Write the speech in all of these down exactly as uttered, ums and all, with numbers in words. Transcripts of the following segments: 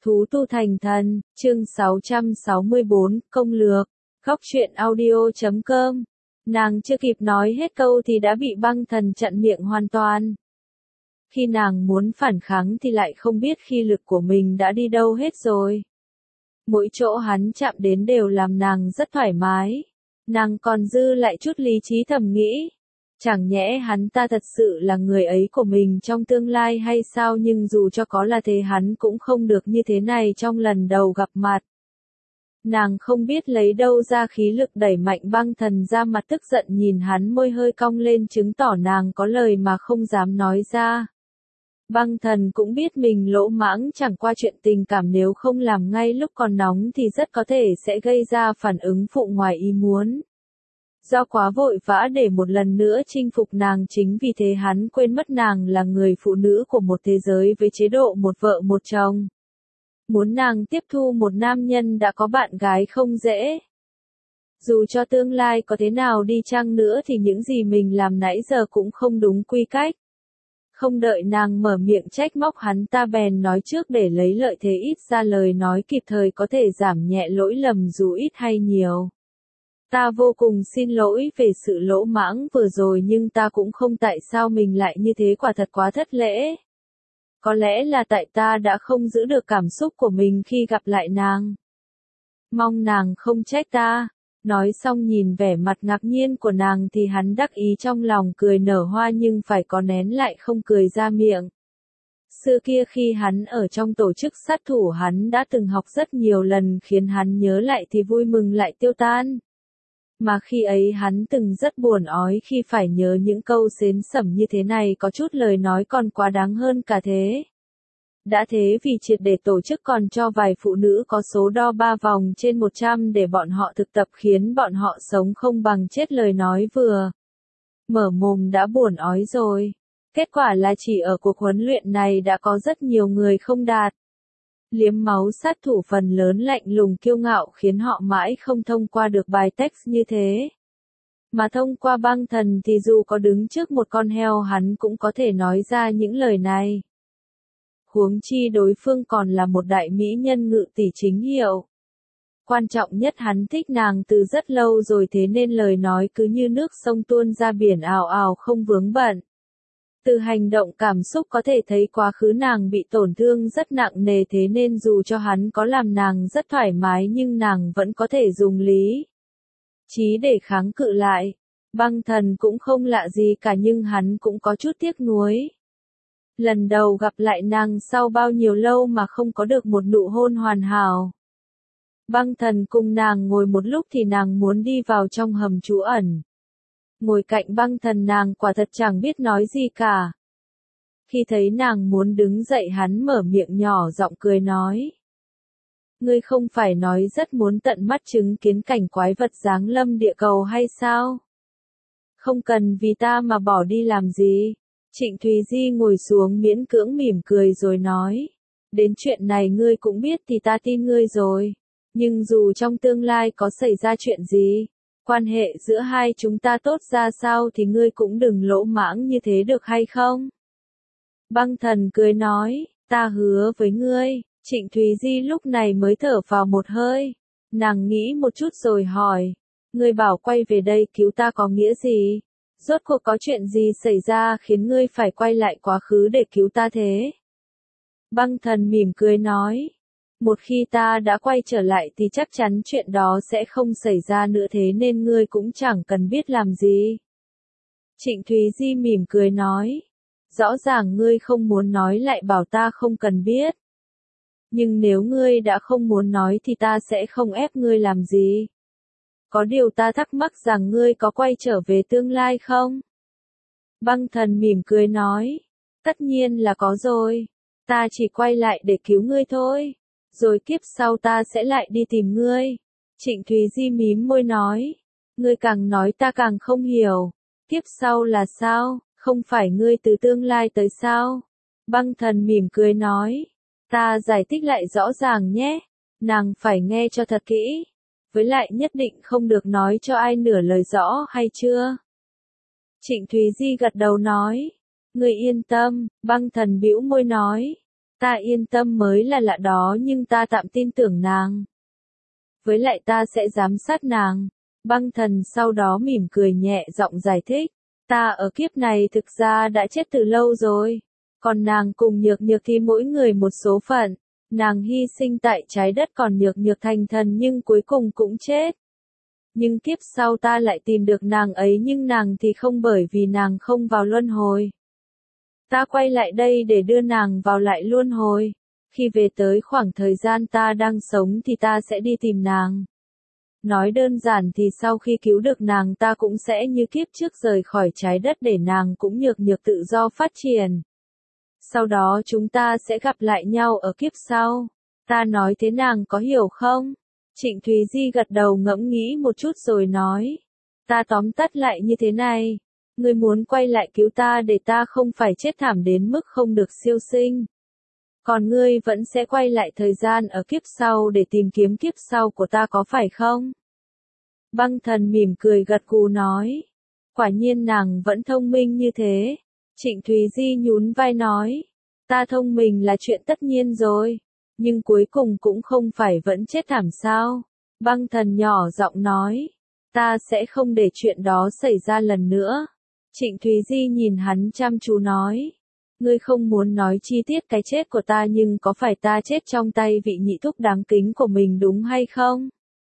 Thú tu thành thần, chương sáu trăm sáu mươi bốn, công lược, góc truyện audio chấm com. Nàng chưa kịp nói hết câu thì đã bị băng thần chặn miệng hoàn toàn. Khi nàng muốn phản kháng thì lại không biết khi lực của mình đã đi đâu hết rồi. Mỗi chỗ hắn chạm đến đều làm nàng rất thoải mái. Nàng còn dư lại chút lý trí thầm nghĩ. Chẳng nhẽ hắn ta thật sự là người ấy của mình trong tương lai hay sao, nhưng dù cho có là thế hắn cũng không được như thế này trong lần đầu gặp mặt. Nàng không biết lấy đâu ra khí lực đẩy mạnh băng thần ra mặt, tức giận nhìn hắn, môi hơi cong lên chứng tỏ nàng có lời mà không dám nói ra. Băng thần cũng biết mình lỗ mãng, chẳng qua chuyện tình cảm nếu không làm ngay lúc còn nóng thì rất có thể sẽ gây ra phản ứng phụ ngoài ý muốn. Do quá vội vã để một lần nữa chinh phục nàng, chính vì thế hắn quên mất nàng là người phụ nữ của một thế giới với chế độ một vợ một chồng. Muốn nàng tiếp thu một nam nhân đã có bạn gái không dễ. Dù cho tương lai có thế nào đi chăng nữa thì những gì mình làm nãy giờ cũng không đúng quy cách. Không đợi nàng mở miệng trách móc, hắn ta bèn nói trước để lấy lợi thế ít ra lời nói kịp thời có thể giảm nhẹ lỗi lầm dù ít hay nhiều. Ta vô cùng xin lỗi về sự lỗ mãng vừa rồi, nhưng ta cũng không tại sao mình lại như thế, quả thật quá thất lễ. Có lẽ là tại ta đã không giữ được cảm xúc của mình khi gặp lại nàng. Mong nàng không trách ta. Nói xong nhìn vẻ mặt ngạc nhiên của nàng thì hắn đắc ý trong lòng cười nở hoa, nhưng phải có nén lại không cười ra miệng. Xưa kia khi hắn ở trong tổ chức sát thủ hắn đã từng học rất nhiều lần, khiến hắn nhớ lại thì vui mừng lại tiêu tan. Mà khi ấy hắn từng rất buồn ói khi phải nhớ những câu xến xẩm như thế này, có chút lời nói còn quá đáng hơn cả thế. Đã thế vì triệt để tổ chức còn cho vài phụ nữ có số đo ba vòng trên một trăm để bọn họ thực tập, khiến bọn họ sống không bằng chết, lời nói vừa mở mồm đã buồn ói rồi. Kết quả là chỉ ở cuộc huấn luyện này đã có rất nhiều người không đạt. Liếm máu sát thủ phần lớn lạnh lùng kiêu ngạo khiến họ mãi không thông qua được bài text như thế. Mà thông qua băng thần thì dù có đứng trước một con heo hắn cũng có thể nói ra những lời này. Huống chi đối phương còn là một đại mỹ nhân ngự tỷ chính hiệu. Quan trọng nhất hắn thích nàng từ rất lâu rồi, thế nên lời nói cứ như nước sông tuôn ra biển ào ào không vướng bận. Từ hành động cảm xúc có thể thấy quá khứ nàng bị tổn thương rất nặng nề, thế nên dù cho hắn có làm nàng rất thoải mái nhưng nàng vẫn có thể dùng lý trí để kháng cự lại. Băng thần cũng không lạ gì cả, nhưng hắn cũng có chút tiếc nuối. Lần đầu gặp lại nàng sau bao nhiêu lâu mà không có được một nụ hôn hoàn hảo. Băng thần cùng nàng ngồi một lúc thì nàng muốn đi vào trong hầm trú ẩn. Ngồi cạnh băng thần nàng quả thật chẳng biết nói gì cả. Khi thấy nàng muốn đứng dậy hắn mở miệng nhỏ giọng cười nói. Ngươi không phải nói rất muốn tận mắt chứng kiến cảnh quái vật giáng lâm địa cầu hay sao? Không cần vì ta mà bỏ đi làm gì? Trịnh Thùy Di ngồi xuống miễn cưỡng mỉm cười rồi nói. Đến chuyện này ngươi cũng biết thì ta tin ngươi rồi. Nhưng dù trong tương lai có xảy ra chuyện gì, quan hệ giữa hai chúng ta tốt ra sao thì ngươi cũng đừng lỗ mãng như thế được hay không? Băng thần cười nói, ta hứa với ngươi. Trịnh Thùy Di lúc này mới thở vào một hơi. Nàng nghĩ một chút rồi hỏi, ngươi bảo quay về đây cứu ta có nghĩa gì? Rốt cuộc có chuyện gì xảy ra khiến ngươi phải quay lại quá khứ để cứu ta thế? Băng thần mỉm cười nói, một khi ta đã quay trở lại thì chắc chắn chuyện đó sẽ không xảy ra nữa, thế nên ngươi cũng chẳng cần biết làm gì. Trịnh Thùy Di mỉm cười nói, rõ ràng ngươi không muốn nói lại bảo ta không cần biết. Nhưng nếu ngươi đã không muốn nói thì ta sẽ không ép ngươi làm gì. Có điều ta thắc mắc rằng ngươi có quay trở về tương lai không? Băng thần mỉm cười nói, tất nhiên là có rồi. Ta chỉ quay lại để cứu ngươi thôi. Rồi kiếp sau ta sẽ lại đi tìm ngươi. Trịnh Thùy Di mím môi nói, ngươi càng nói ta càng không hiểu. Kiếp sau là sao? Không phải ngươi từ tương lai tới sao? Băng thần mỉm cười nói, ta giải thích lại rõ ràng nhé. Nàng phải nghe cho thật kỹ. Với lại nhất định không được nói cho ai nửa lời, rõ hay chưa? Trịnh Thùy Di gật đầu nói, ngươi yên tâm. Băng thần bĩu môi nói, Ta yên tâm mới là lạ đó nhưng ta tạm tin tưởng nàng. Với lại ta sẽ giám sát nàng. Băng thần sau đó mỉm cười nhẹ giọng giải thích. Ta ở kiếp này thực ra đã chết từ lâu rồi. Còn nàng cùng nhược nhược thì mỗi người một số phận. Nàng hy sinh tại trái đất còn nhược nhược thành thần nhưng cuối cùng cũng chết. Nhưng kiếp sau ta lại tìm được nàng ấy nhưng nàng thì không bởi vì nàng không vào luân hồi. Ta quay lại đây để đưa nàng vào lại luân hồi. Khi về tới khoảng thời gian ta đang sống thì ta sẽ đi tìm nàng. Nói đơn giản thì sau khi cứu được nàng ta cũng sẽ như kiếp trước rời khỏi trái đất để nàng cũng nhược nhược tự do phát triển. Sau đó chúng ta sẽ gặp lại nhau ở kiếp sau. Ta nói thế nàng có hiểu không? Trịnh Thúy Di gật đầu ngẫm nghĩ một chút rồi nói. Ta tóm tắt lại như thế này. Ngươi muốn quay lại cứu ta để ta không phải chết thảm đến mức không được siêu sinh. Còn ngươi vẫn sẽ quay lại thời gian ở kiếp sau để tìm kiếm kiếp sau của ta có phải không? Băng thần mỉm cười gật gù nói. Quả nhiên nàng vẫn thông minh như thế. Trịnh Thúy Di nhún vai nói. Ta thông minh là chuyện tất nhiên rồi. Nhưng cuối cùng cũng không phải vẫn chết thảm sao? Băng thần nhỏ giọng nói. Ta sẽ không để chuyện đó xảy ra lần nữa. Trịnh Thúy Di nhìn hắn chăm chú nói. Ngươi không muốn nói chi tiết cái chết của ta nhưng có phải ta chết trong tay vị nhị thúc đáng kính của mình đúng hay không?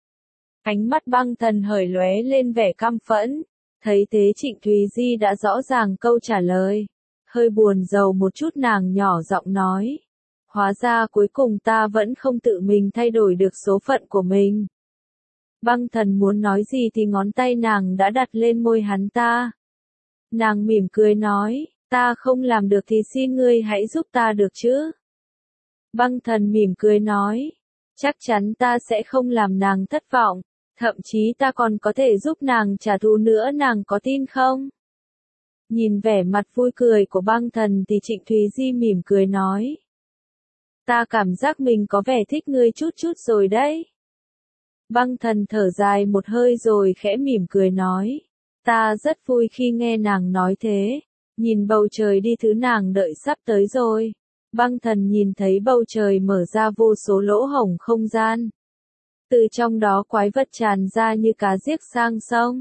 Ánh mắt băng thần hởi lóe lên vẻ căm phẫn. Thấy thế Trịnh Thúy Di đã rõ ràng câu trả lời. Hơi buồn rầu một chút nàng nhỏ giọng nói. Hóa ra cuối cùng ta vẫn không tự mình thay đổi được số phận của mình. Băng thần muốn nói gì thì ngón tay nàng đã đặt lên môi hắn ta. Nàng mỉm cười nói, ta không làm được thì xin ngươi hãy giúp ta được chứ. Băng thần mỉm cười nói, chắc chắn ta sẽ không làm nàng thất vọng, thậm chí ta còn có thể giúp nàng trả thù nữa nàng có tin không? Nhìn vẻ mặt vui cười của băng thần thì Trịnh Thúy Di mỉm cười nói. Ta cảm giác mình có vẻ thích ngươi chút chút rồi đấy. Băng thần thở dài một hơi rồi khẽ mỉm cười nói. Ta rất vui khi nghe nàng nói thế. Nhìn bầu trời đi thứ nàng đợi sắp tới rồi. Băng thần nhìn thấy bầu trời mở ra vô số lỗ hổng không gian. Từ trong đó quái vật tràn ra như cá giếc sang sông.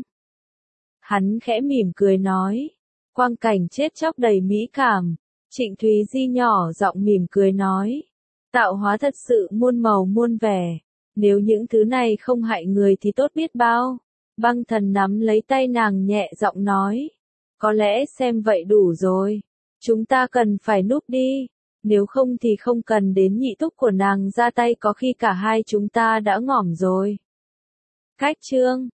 Hắn khẽ mỉm cười nói. Quang cảnh chết chóc đầy mỹ cảm. Trịnh Thúy Di nhỏ giọng mỉm cười nói. Tạo hóa thật sự muôn màu muôn vẻ. Nếu những thứ này không hại người thì tốt biết bao. Băng thần nắm lấy tay nàng nhẹ giọng nói. Có lẽ xem vậy đủ rồi. Chúng ta cần phải núp đi. Nếu không thì không cần đến nhị thúc của nàng ra tay có khi cả hai chúng ta đã ngỏm rồi. Cách chương